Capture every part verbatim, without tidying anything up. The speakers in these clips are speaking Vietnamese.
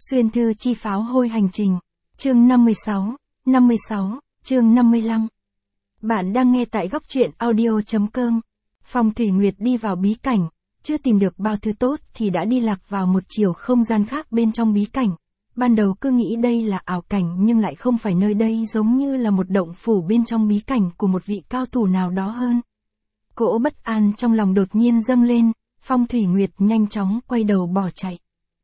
Xuyên thư chi pháo hôi hành trình. Chương năm mươi sáu, năm mươi sáu, chương năm mươi lăm. Bạn đang nghe tại góc truyện audio.com. Phong Thủy Nguyệt đi vào bí cảnh, chưa tìm được bao thứ tốt thì đã đi lạc vào một chiều không gian khác bên trong bí cảnh. Ban đầu cứ nghĩ đây là ảo cảnh nhưng lại không phải, nơi đây giống như là một động phủ bên trong bí cảnh của một vị cao thủ nào đó hơn. Cỗ bất an trong lòng đột nhiên dâng lên, Phong Thủy Nguyệt nhanh chóng quay đầu bỏ chạy.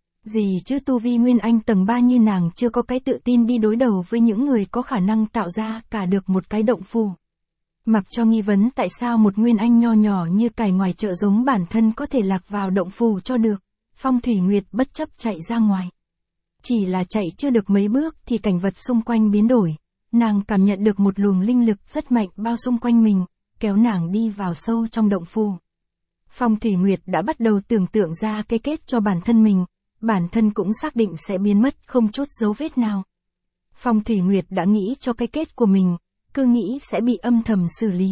Gì chứ tu vi Nguyên Anh tầng ba như nàng chưa có cái tự tin đi đối đầu với những người có khả năng tạo ra cả được một cái động phủ. Mặc cho nghi vấn tại sao một Nguyên Anh nho nhỏ như cải ngoài chợ giống bản thân có thể lạc vào động phủ cho được, Phong Thủy Nguyệt bất chấp chạy ra ngoài. Chỉ là chạy chưa được mấy bước thì cảnh vật xung quanh biến đổi, nàng cảm nhận được một luồng linh lực rất mạnh bao xung quanh mình, kéo nàng đi vào sâu trong động phủ. Phong Thủy Nguyệt đã bắt đầu tưởng tượng ra cái kết cho bản thân mình, bản thân cũng xác định sẽ biến mất không chút dấu vết nào. Phong Thủy Nguyệt đã nghĩ cho cái kết của mình, cứ nghĩ sẽ bị âm thầm xử lý.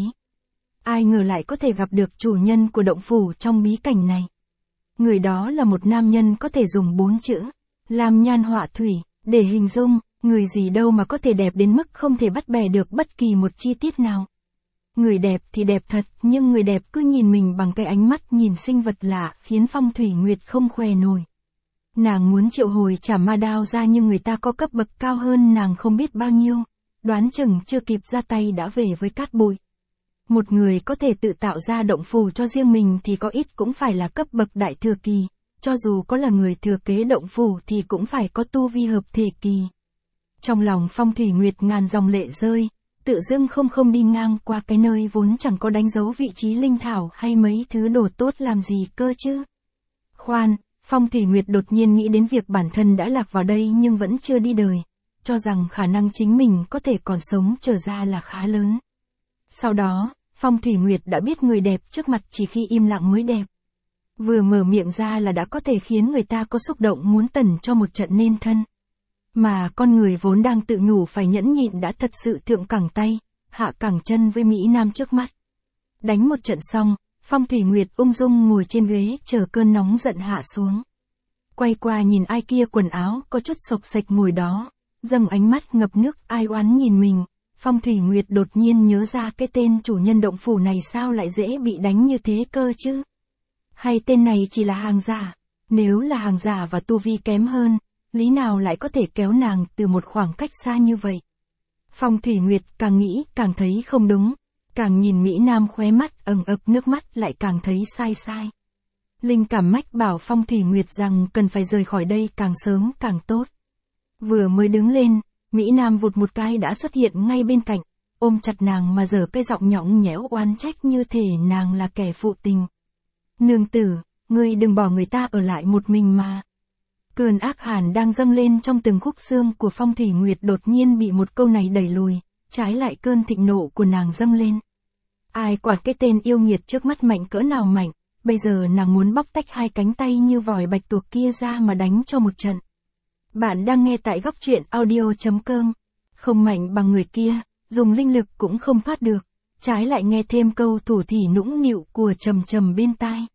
Ai ngờ lại có thể gặp được chủ nhân của động phủ trong bí cảnh này. Người đó là một nam nhân có thể dùng bốn chữ lam nhan họa thủy để hình dung, người gì đâu mà có thể đẹp đến mức không thể bắt bẻ được bất kỳ một chi tiết nào. Người đẹp thì đẹp thật, nhưng người đẹp cứ nhìn mình bằng cái ánh mắt nhìn sinh vật lạ khiến Phong Thủy Nguyệt không khoe nổi. Nàng muốn triệu hồi trả ma đao ra nhưng người ta có cấp bậc cao hơn nàng không biết bao nhiêu, đoán chừng chưa kịp ra tay đã về với cát bụi. Một người có thể tự tạo ra động phủ cho riêng mình thì có ít cũng phải là cấp bậc đại thừa kỳ, cho dù có là người thừa kế động phủ thì cũng phải có tu vi hợp thể kỳ. Trong lòng Phong Thủy Nguyệt ngàn dòng lệ rơi, tự dưng không không đi ngang qua cái nơi vốn chẳng có đánh dấu vị trí linh thảo hay mấy thứ đồ tốt làm gì cơ chứ. Khoan, Phong Thủy Nguyệt đột nhiên nghĩ đến việc bản thân đã lạc vào đây nhưng vẫn chưa đi đời, cho rằng khả năng chính mình có thể còn sống trở ra là khá lớn. Sau đó, Phong Thủy Nguyệt đã biết người đẹp trước mặt chỉ khi im lặng mới đẹp. Vừa mở miệng ra là đã có thể khiến người ta có xúc động muốn tẩn cho một trận nên thân. Mà con người vốn đang tự nhủ phải nhẫn nhịn đã thật sự thượng cẳng tay, hạ cẳng chân với Mỹ Nam trước mắt. Đánh một trận xong, Phong Thủy Nguyệt ung dung ngồi trên ghế chờ cơn nóng giận hạ xuống. Quay qua nhìn ai kia quần áo có chút xộc xệch ngồi đó, dâng ánh mắt ngập nước ai oán nhìn mình, Phong Thủy Nguyệt đột nhiên nhớ ra cái tên chủ nhân động phủ này sao lại dễ bị đánh như thế cơ chứ? Hay tên này chỉ là hàng giả? Nếu là hàng giả và tu vi kém hơn, lý nào lại có thể kéo nàng từ một khoảng cách xa như vậy? Phong Thủy Nguyệt càng nghĩ càng thấy không đúng, càng nhìn Mỹ Nam khóe mắt ẩn ực nước mắt lại càng thấy sai sai. Linh cảm mách bảo Phong Thủy Nguyệt rằng cần phải rời khỏi đây càng sớm càng tốt. Vừa mới đứng lên, Mỹ Nam vụt một cái đã xuất hiện ngay bên cạnh, ôm chặt nàng mà giở cái giọng nhõng nhẽo oán trách như thể nàng là kẻ phụ tình. Nương tử, ngươi đừng bỏ người ta ở lại một mình mà. Cơn ác hàn đang dâng lên trong từng khúc xương của Phong Thủy Nguyệt đột nhiên bị một câu này đẩy lùi, trái lại cơn thịnh nộ của nàng dâng lên. Ai quản cái tên yêu nghiệt trước mắt mạnh cỡ nào mạnh, bây giờ nàng muốn bóc tách hai cánh tay như vòi bạch tuộc kia ra mà đánh cho một trận. Bạn đang nghe tại góc truyện audio.com. Không mạnh bằng người kia, dùng linh lực cũng không thoát được, trái lại nghe thêm câu thủ thỉ nũng nịu của trầm trầm bên tai.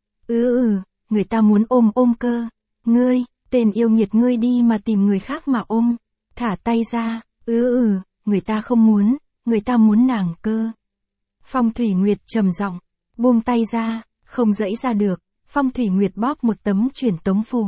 Ừ ừ, người ta muốn ôm ôm cơ. Ngươi, tên yêu nghiệt ngươi đi mà tìm người khác mà ôm. Thả tay ra, ừ ừ, người ta không muốn, người ta muốn nàng cơ. Phong Thủy Nguyệt trầm giọng, buông tay ra, không dãy ra được, Phong Thủy Nguyệt bóp một tấm truyền tống phù.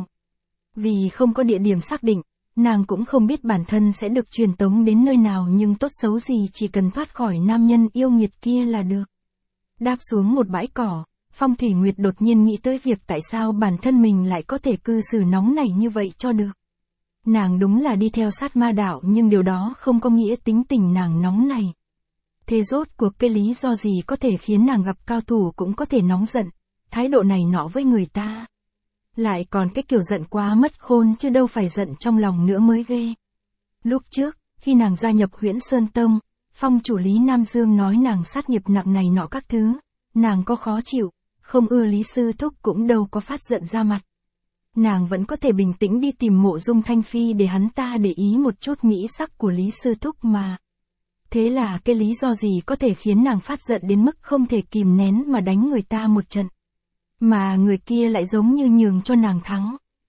Vì không có địa điểm xác định, nàng cũng không biết bản thân sẽ được truyền tống đến nơi nào nhưng tốt xấu gì chỉ cần thoát khỏi nam nhân yêu nghiệt kia là được. Đáp xuống một bãi cỏ, Phong Thủy Nguyệt đột nhiên nghĩ tới việc tại sao bản thân mình lại có thể cư xử nóng nảy như vậy cho được. Nàng đúng là đi theo sát ma đạo nhưng điều đó không có nghĩa tính tình nàng nóng này. Thế rốt cuộc cái lý do gì có thể khiến nàng gặp cao thủ cũng có thể nóng giận, thái độ này nọ với người ta. Lại còn cái kiểu giận quá mất khôn chứ đâu phải giận trong lòng nữa mới ghê. Lúc trước, khi nàng gia nhập Huyễn Sơn Tông, Phong chủ Lý Nam Dương nói nàng sát nghiệp nặng này nọ các thứ, nàng có khó chịu, không ưa Lý Sư Thúc cũng đâu có phát giận ra mặt. Nàng vẫn có thể bình tĩnh đi tìm Mộ Dung Thanh Phi để hắn ta để ý một chút mỹ sắc của Lý Sư Thúc mà. Thế là cái lý do gì có thể khiến nàng phát giận đến mức không thể kìm nén mà đánh người ta một trận. Mà người kia lại giống như nhường cho nàng thắng.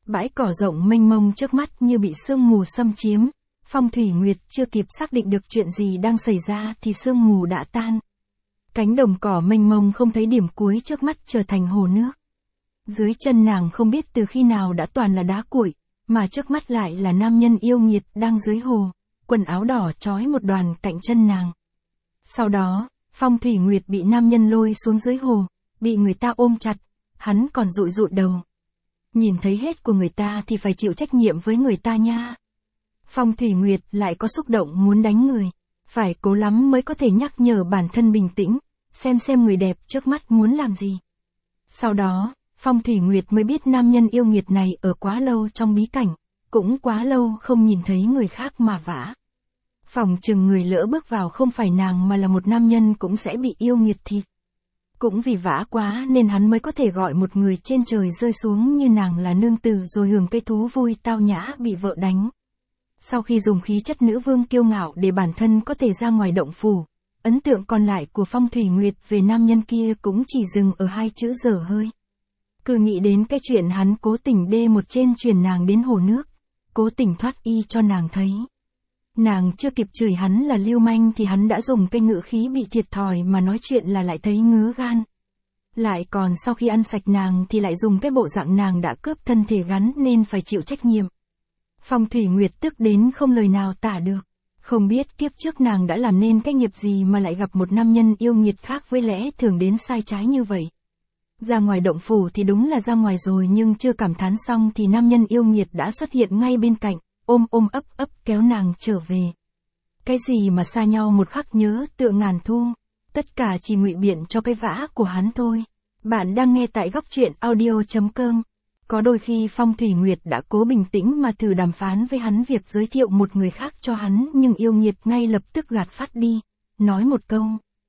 Bãi cỏ rộng mênh mông trước mắt như bị sương mù xâm chiếm, Phong Thủy Nguyệt chưa kịp xác định được chuyện gì đang xảy ra thì sương mù đã tan. Cánh đồng cỏ mênh mông không thấy điểm cuối trước mắt trở thành hồ nước. Dưới chân nàng không biết từ khi nào đã toàn là đá cuội, mà trước mắt lại là nam nhân yêu nghiệt đang dưới hồ, quần áo đỏ trói một đoàn cạnh chân nàng. Sau đó, Phong Thủy Nguyệt bị nam nhân lôi xuống dưới hồ, bị người ta ôm chặt, hắn còn dụi dụi đầu. Nhìn thấy hết của người ta thì phải chịu trách nhiệm với người ta nha. Phong Thủy Nguyệt lại có xúc động muốn đánh người, phải cố lắm mới có thể nhắc nhở bản thân bình tĩnh, xem xem người đẹp trước mắt muốn làm gì. Sau đó, Phong Thủy Nguyệt mới biết nam nhân yêu nghiệt này ở quá lâu trong bí cảnh, cũng quá lâu không nhìn thấy người khác mà vã. Phòng chừng người lỡ bước vào không phải nàng mà là một nam nhân cũng sẽ bị yêu nghiệt thịt. Cũng vì vã quá nên hắn mới có thể gọi một người trên trời rơi xuống như nàng là nương tử rồi hưởng cây thú vui tao nhã bị vợ đánh. Sau khi dùng khí chất nữ vương kiêu ngạo để bản thân có thể ra ngoài động phủ, ấn tượng còn lại của Phong Thủy Nguyệt về nam nhân kia cũng chỉ dừng ở hai chữ dở hơi. Cứ nghĩ đến cái chuyện hắn cố tình đê một trên truyền nàng đến hồ nước, cố tình thoát y cho nàng thấy. Nàng chưa kịp chửi hắn là lưu manh thì hắn đã dùng cái ngữ khí bị thiệt thòi mà nói chuyện là lại thấy ngứa gan. Lại còn sau khi ăn sạch nàng thì lại dùng cái bộ dạng nàng đã cướp thân thể gắn nên phải chịu trách nhiệm. Phong Thủy Nguyệt tức đến không lời nào tả được. Không biết kiếp trước nàng đã làm nên cái nghiệp gì mà lại gặp một nam nhân yêu nghiệt khác với lẽ thường đến sai trái như vậy. Ra ngoài động phủ thì đúng là ra ngoài rồi nhưng chưa cảm thán xong thì nam nhân yêu nghiệt đã xuất hiện ngay bên cạnh, ôm ôm ấp ấp kéo nàng trở về. Cái gì mà xa nhau một khắc nhớ tựa ngàn thu, tất cả chỉ ngụy biện cho cái vã của hắn thôi. Bạn đang nghe tại góc truyện audio chấm com. Có đôi khi Phong Thủy Nguyệt đã cố bình tĩnh mà thử đàm phán với hắn việc giới thiệu một người khác cho hắn nhưng yêu nghiệt ngay lập tức gạt phát đi, nói một câu.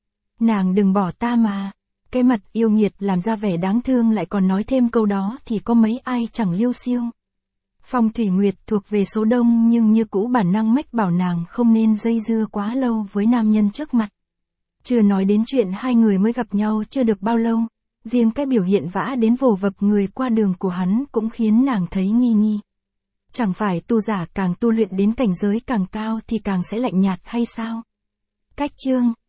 Nàng đừng bỏ ta mà. Cái mặt yêu nghiệt làm ra vẻ đáng thương lại còn nói thêm câu đó thì có mấy ai chẳng liêu xiêu. Phong Thủy Nguyệt thuộc về số đông nhưng như cũ bản năng mách bảo nàng không nên dây dưa quá lâu với nam nhân trước mặt. Chưa nói đến chuyện hai người mới gặp nhau chưa được bao lâu, riêng cái biểu hiện vã đến vồ vập người qua đường của hắn cũng khiến nàng thấy nghi nghi. Chẳng phải tu giả càng tu luyện đến cảnh giới càng cao thì càng sẽ lạnh nhạt hay sao? Cách chương